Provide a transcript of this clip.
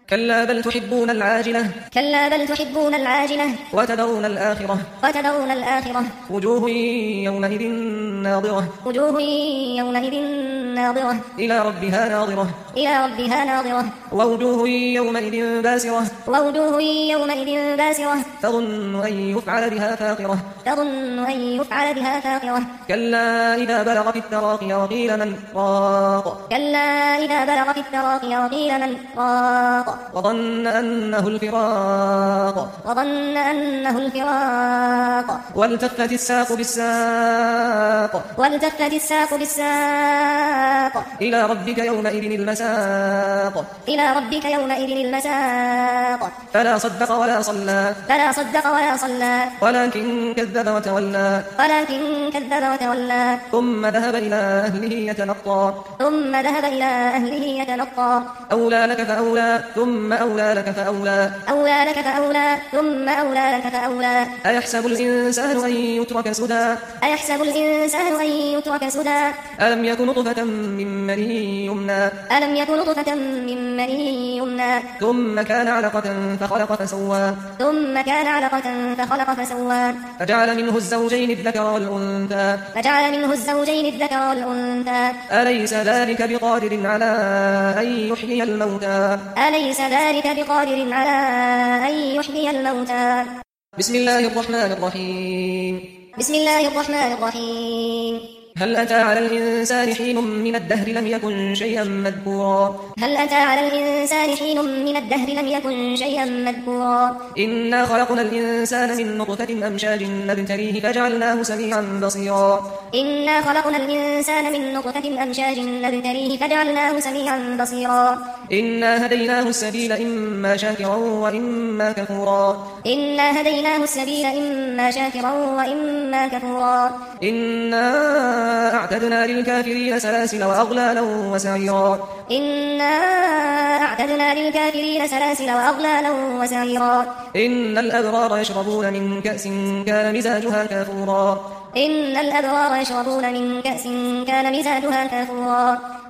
كلا بل تحبون العاجلة كلا بل تحبون العاجلة وتذرون الآخرة وتذرون الآخرة وجوه يومئذ ناظرة وجوه يومئذ ناظرة إلى ربها ناظرة إلى ربها ناظرة ووجوه يومئذ باسرة ووجوه يومئذ باسرة تظن أن يفعل بها فاقرة تظن أن يفعل بها فاقرة كلا إذا بلغت التراقي وقيل من راق كلا إذا بلغت التراقي وقيل من راق وظن أنه الفراق وظن أنه الفراق والتفت الساق بالساق والتفت الساق بالساق إلى ربك يومئذ المساق إلى ربك يومئذ المساق فلا صدق ولا صلى فلا صدق ولا صلى ولكن كذب وتولى ولكن كذب وتولى ثم ذهب إلى أهله يتمطى ثم ذهب إلى أهله يتمطى أولى لك فأولى ثم أولى لك فأولى أولى لك فأولى ثم أولى لك فأولى أيحسب الإنسان أن يترك سدى أيحسب الإنسان أن يترك سدى ألم يكن نطفة من مني يمنى ألم يكن نطفة من مني يمنى ثم كان علقة فخلق فسوى ثم كان علقة فخلق فسوى فجعل منه الزوجين الذكر والأنثى فجعل منه الزوجين الذكر والأنثى أليس ذلك بقادر على أن يحيي الموتى أليس ذلك بقادر على أن يحيي الموتى بسم الله الرحمن الرحيم بسم الله الرحمن الرحيم هل أتى على الإنسان حين من الدهر لم يكن شيئا مذكورا هل أتى على الإنسان حين من الدهر لم يكن شيئا مذكورا إنا خلقنا الإنسان من نطفة أمشاج نبتليه فجعلناه سميعا بصيرا إنا خلقنا الإنسان من نطفة أمشاج نبتليه فجعلناه سميعا بصيرا إنا هديناه السبيل إما شاكرا وإما كفورا إنا هديناه السبيل إما شاكرا وإما كفورا إنا أعتدنا للكافرين سلاسل وأغلالا وسعيرا إنا أعتدنا للكافرين سلاسل وأغلالا وسعيرا إن الأبرار يشربون من كأس كان مزاجها كافورا إن الأبرار يشربون من كأس كان مزاجها كافورا